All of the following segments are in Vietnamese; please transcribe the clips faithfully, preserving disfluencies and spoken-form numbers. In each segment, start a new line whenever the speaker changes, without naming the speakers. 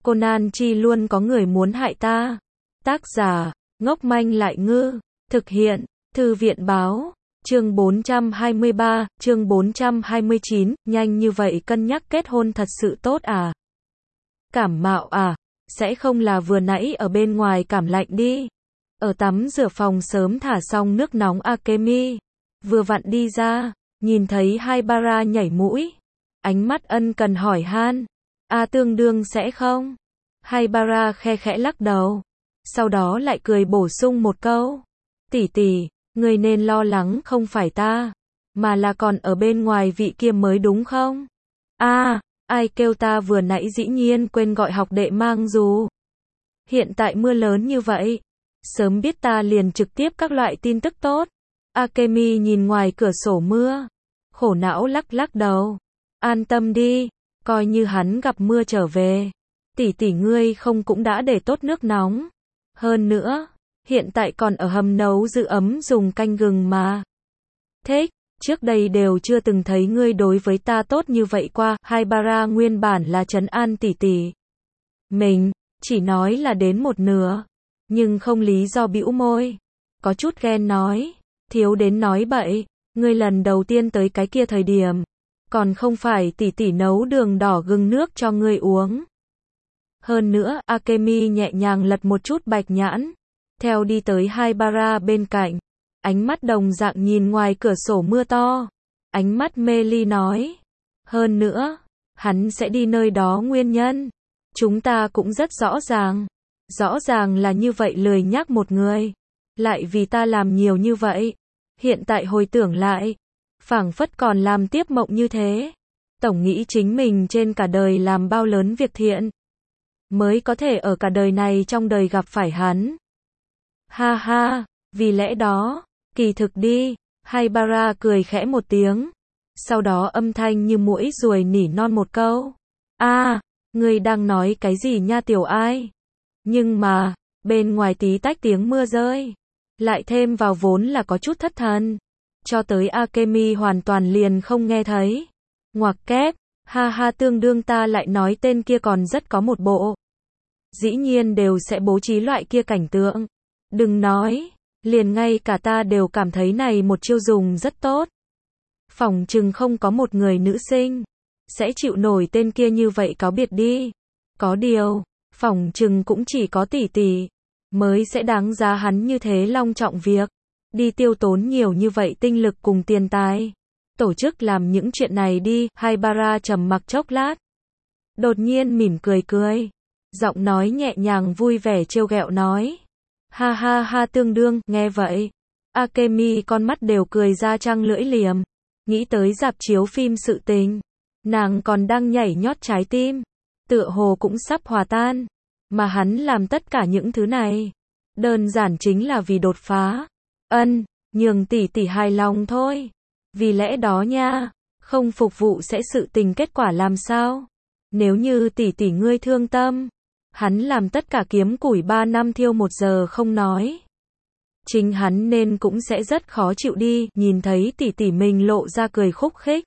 Conan chi luôn có người muốn hại ta. Tác giả, ngốc manh lại ngư. Thực hiện, Thư viện báo. Chương bốn trăm hai mươi ba, chương bốn trăm hai mươi chín, nhanh như vậy cân nhắc kết hôn thật sự tốt à? Cảm mạo à? Sẽ không là vừa nãy ở bên ngoài cảm lạnh đi. Ở tắm rửa phòng sớm thả xong nước nóng Akemi. Vừa vặn đi ra, nhìn thấy Haibara nhảy mũi. Ánh mắt ân cần hỏi han. A tương đương sẽ không? Haibara khe khẽ lắc đầu. Sau đó lại cười bổ sung một câu. Tỷ tỷ, người nên lo lắng không phải ta, mà là còn ở bên ngoài vị kia mới đúng không? À, ai kêu ta vừa nãy dĩ nhiên quên gọi học đệ mang dù. Hiện tại mưa lớn như vậy, sớm biết ta liền trực tiếp các loại tin tức tốt. Akemi nhìn ngoài cửa sổ mưa, khổ não lắc lắc đầu. An tâm đi, coi như hắn gặp mưa trở về. Tỷ tỷ ngươi không cũng đã để tốt nước nóng. Hơn nữa, hiện tại còn ở hầm nấu giữ ấm dùng canh gừng mà. Thích, trước đây đều chưa từng thấy ngươi đối với ta tốt như vậy qua. Haibara nguyên bản là trấn an tỷ tỷ. Mình, chỉ nói là đến một nửa, nhưng không lý do bĩu môi. Có chút ghen nói, thiếu đến nói bậy, ngươi lần đầu tiên tới cái kia thời điểm, còn không phải tỷ tỷ nấu đường đỏ gừng nước cho ngươi uống. Hơn nữa, Akemi nhẹ nhàng lật một chút bạch nhãn, theo đi tới Haibara bên cạnh, ánh mắt đồng dạng nhìn ngoài cửa sổ mưa to, ánh mắt mê ly nói, hơn nữa, hắn sẽ đi nơi đó nguyên nhân, chúng ta cũng rất rõ ràng, rõ ràng là như vậy lười nhắc một người, lại vì ta làm nhiều như vậy, hiện tại hồi tưởng lại, phảng phất còn làm tiếp mộng như thế, tổng nghĩ chính mình trên cả đời làm bao lớn việc thiện, mới có thể ở cả đời này trong đời gặp phải hắn. Ha ha, vì lẽ đó, kỳ thực đi, Haibara cười khẽ một tiếng, sau đó âm thanh như muỗi ruồi nỉ non một câu. A, ngươi đang nói cái gì nha tiểu ai? Nhưng mà, bên ngoài tí tách tiếng mưa rơi, lại thêm vào vốn là có chút thất thần, cho tới Akemi hoàn toàn liền không nghe thấy. Ngoặc kép, ha ha tương đương ta lại nói tên kia còn rất có một bộ. Dĩ nhiên đều sẽ bố trí loại kia cảnh tượng. Đừng nói, liền ngay cả ta đều cảm thấy này một chiêu dùng rất tốt. Phỏng chừng không có một người nữ sinh sẽ chịu nổi tên kia như vậy cáo biệt đi. Có điều, phỏng chừng cũng chỉ có tỷ tỷ mới sẽ đáng giá hắn như thế long trọng việc, đi tiêu tốn nhiều như vậy tinh lực cùng tiền tài, tổ chức làm những chuyện này đi. Haibara trầm mặc chốc lát, đột nhiên mỉm cười cười, giọng nói nhẹ nhàng vui vẻ trêu ghẹo nói. Ha ha ha tương đương, nghe vậy, Akemi con mắt đều cười ra trăng lưỡi liềm, nghĩ tới rạp chiếu phim sự tình, nàng còn đang nhảy nhót trái tim, tựa hồ cũng sắp hòa tan, mà hắn làm tất cả những thứ này, đơn giản chính là vì đột phá, ân, nhường tỷ tỷ hài lòng thôi, vì lẽ đó nha, không phục vụ sẽ sự tình kết quả làm sao, nếu như tỷ tỷ ngươi thương tâm, hắn làm tất cả kiếm củi ba năm thiêu một giờ không nói. Chính hắn nên cũng sẽ rất khó chịu đi, nhìn thấy tỷ tỷ mình lộ ra cười khúc khích.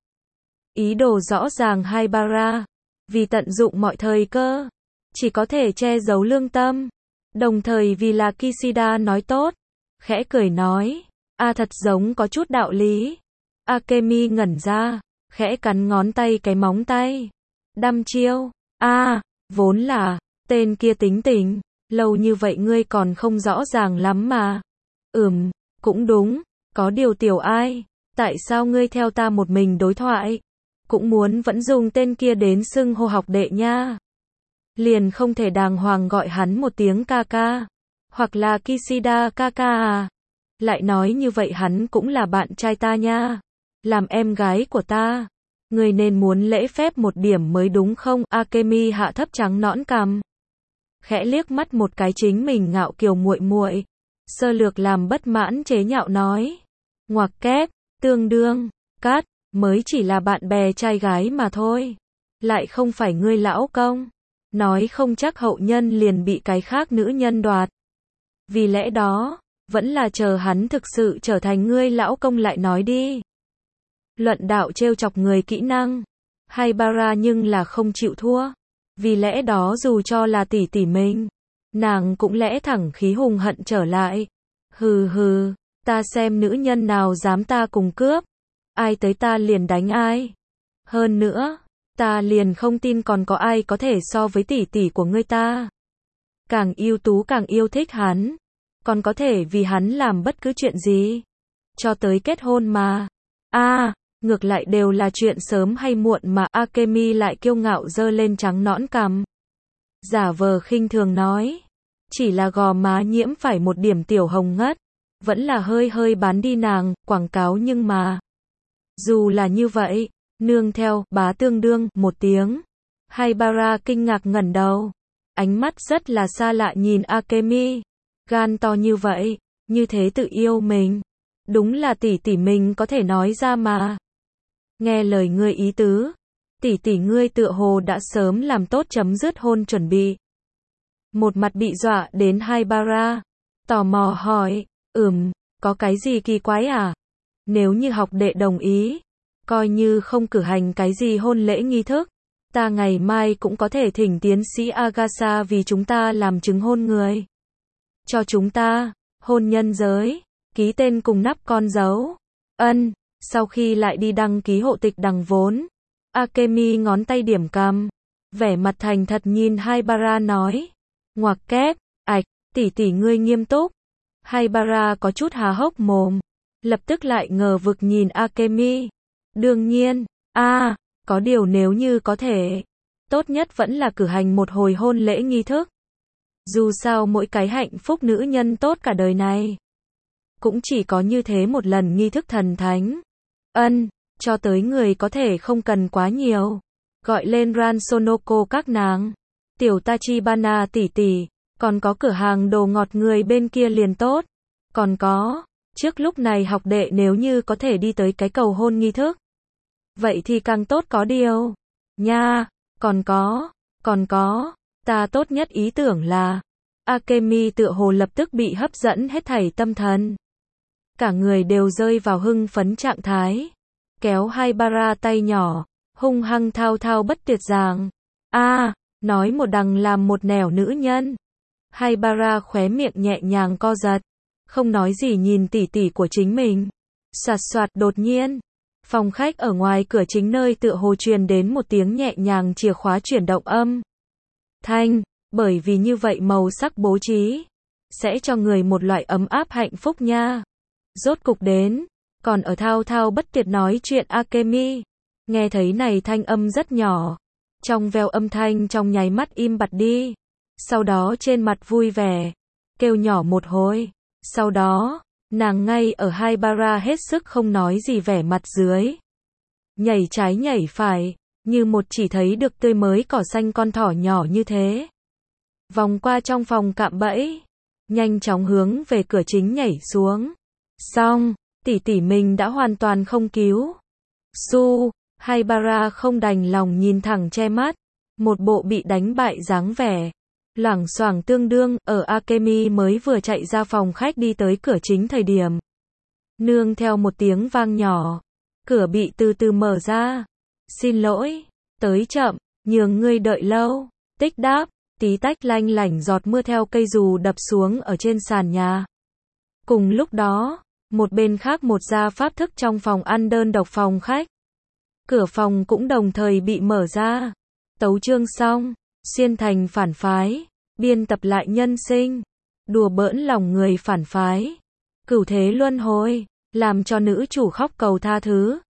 Ý đồ rõ ràng Haibara, vì tận dụng mọi thời cơ, chỉ có thể che giấu lương tâm, đồng thời vì là Kishida nói tốt, khẽ cười nói, a thật giống có chút đạo lý. Akemi ngẩn ra, khẽ cắn ngón tay cái móng tay. Đăm chiêu, a, vốn là, tên kia tính tình, lâu như vậy ngươi còn không rõ ràng lắm mà. Ừm, cũng đúng, có điều tiểu ai, tại sao ngươi theo ta một mình đối thoại, cũng muốn vẫn dùng tên kia đến xưng hô học đệ nha. Liền không thể đàng hoàng gọi hắn một tiếng ca ca, hoặc là Kishida ca ca à. Lại nói như vậy hắn cũng là bạn trai ta nha, làm em gái của ta. Ngươi nên muốn lễ phép một điểm mới đúng không? Akemi hạ thấp trắng nõn cằm, khẽ liếc mắt một cái chính mình ngạo kiều muội muội, sơ lược làm bất mãn chế nhạo nói, ngoặc kép, tương đương, cát, mới chỉ là bạn bè trai gái mà thôi, lại không phải ngươi lão công, nói không chắc hậu nhân liền bị cái khác nữ nhân đoạt. Vì lẽ đó, vẫn là chờ hắn thực sự trở thành ngươi lão công lại nói đi. Luận đạo trêu chọc người kỹ năng, Haibara nhưng là không chịu thua. Vì lẽ đó dù cho là tỷ tỷ mình, nàng cũng lẽ thẳng khí hùng hận trở lại. Hừ hừ, ta xem nữ nhân nào dám ta cùng cướp, ai tới ta liền đánh ai. Hơn nữa, ta liền không tin còn có ai có thể so với tỷ tỷ của ngươi ta. Càng ưu tú càng yêu thích hắn, còn có thể vì hắn làm bất cứ chuyện gì, cho tới kết hôn mà. A, à, ngược lại đều là chuyện sớm hay muộn mà. Akemi lại kiêu ngạo giơ lên trắng nõn cằm, giả vờ khinh thường nói, chỉ là gò má nhiễm phải một điểm tiểu hồng ngất, vẫn là hơi hơi bán đi nàng, quảng cáo nhưng mà. Dù là như vậy, nương theo, bá tương đương, một tiếng. Haibara kinh ngạc ngẩng đầu, ánh mắt rất là xa lạ nhìn Akemi, gan to như vậy, như thế tự yêu mình. Đúng là tỷ tỷ mình có thể nói ra mà. Nghe lời ngươi ý tứ, tỷ tỷ ngươi tựa hồ đã sớm làm tốt chấm dứt hôn chuẩn bị. Một mặt bị dọa đến Haibara, tò mò hỏi, ừm, có cái gì kỳ quái à? Nếu như học đệ đồng ý, coi như không cử hành cái gì hôn lễ nghi thức, ta ngày mai cũng có thể thỉnh tiến sĩ Agasa vì chúng ta làm chứng hôn người. Cho chúng ta, hôn nhân giới, ký tên cùng nắp con dấu. Ân, sau khi lại đi đăng ký hộ tịch đằng vốn. Akemi ngón tay điểm cằm, vẻ mặt thành thật nhìn Haibara nói, ngoặc kép, ạch, tỷ tỷ ngươi nghiêm túc. Haibara có chút há hốc mồm, lập tức lại ngờ vực nhìn Akemi. Đương nhiên, a, à, có điều nếu như có thể, tốt nhất vẫn là cử hành một hồi hôn lễ nghi thức. Dù sao mỗi cái hạnh phúc nữ nhân tốt cả đời này, cũng chỉ có như thế một lần nghi thức thần thánh. Ân, cho tới người có thể không cần quá nhiều. Gọi lên Ran Sonoko các nàng, tiểu Tachibana tỷ tỷ, còn có cửa hàng đồ ngọt người bên kia liền tốt. Còn có, trước lúc này học đệ nếu như có thể đi tới cái cầu hôn nghi thức, vậy thì càng tốt có điều. Nha, còn có, còn có, ta tốt nhất ý tưởng là, Akemi tựa hồ lập tức bị hấp dẫn hết thảy tâm thần. Cả người đều rơi vào hưng phấn trạng thái. Kéo Haibara tay nhỏ, hung hăng thao thao bất tuyệt giảng. A, à, nói một đằng làm một nẻo nữ nhân. Haibara khóe miệng nhẹ nhàng co giật, không nói gì nhìn tỷ tỷ của chính mình. Soạt soạt đột nhiên, phòng khách ở ngoài cửa chính nơi tựa hồ truyền đến một tiếng nhẹ nhàng chìa khóa chuyển động âm thanh, bởi vì như vậy màu sắc bố trí sẽ cho người một loại ấm áp hạnh phúc nha. Rốt cục đến, còn ở thao thao bất tuyệt nói chuyện Akemi, nghe thấy này thanh âm rất nhỏ, trong veo âm thanh trong nháy mắt im bặt đi, sau đó trên mặt vui vẻ, kêu nhỏ một hồi, sau đó, nàng ngay ở Haibara hết sức không nói gì vẻ mặt dưới, nhảy trái nhảy phải, như một chỉ thấy được tươi mới cỏ xanh con thỏ nhỏ như thế. Vòng qua trong phòng cạm bẫy, nhanh chóng hướng về cửa chính nhảy xuống. Xong, tỷ tỷ mình đã hoàn toàn không cứu. Su, Haibara không đành lòng nhìn thẳng che mắt, một bộ bị đánh bại dáng vẻ. Loảng xoảng tương đương, ở Akemi mới vừa chạy ra phòng khách đi tới cửa chính thời điểm. Nương theo một tiếng vang nhỏ, cửa bị từ từ mở ra. Xin lỗi, tới chậm, nhường ngươi đợi lâu. Tích đáp, tí tách lanh lảnh giọt mưa theo cây dù đập xuống ở trên sàn nhà. Cùng lúc đó, một bên khác một gia pháp thức trong phòng ăn đơn độc phòng khách. Cửa phòng cũng đồng thời bị mở ra. Tấu chương xong, xuyên thành phản phái, biên tập lại nhân sinh, đùa bỡn lòng người phản phái, cửu thế luân hồi, làm cho nữ chủ khóc cầu tha thứ.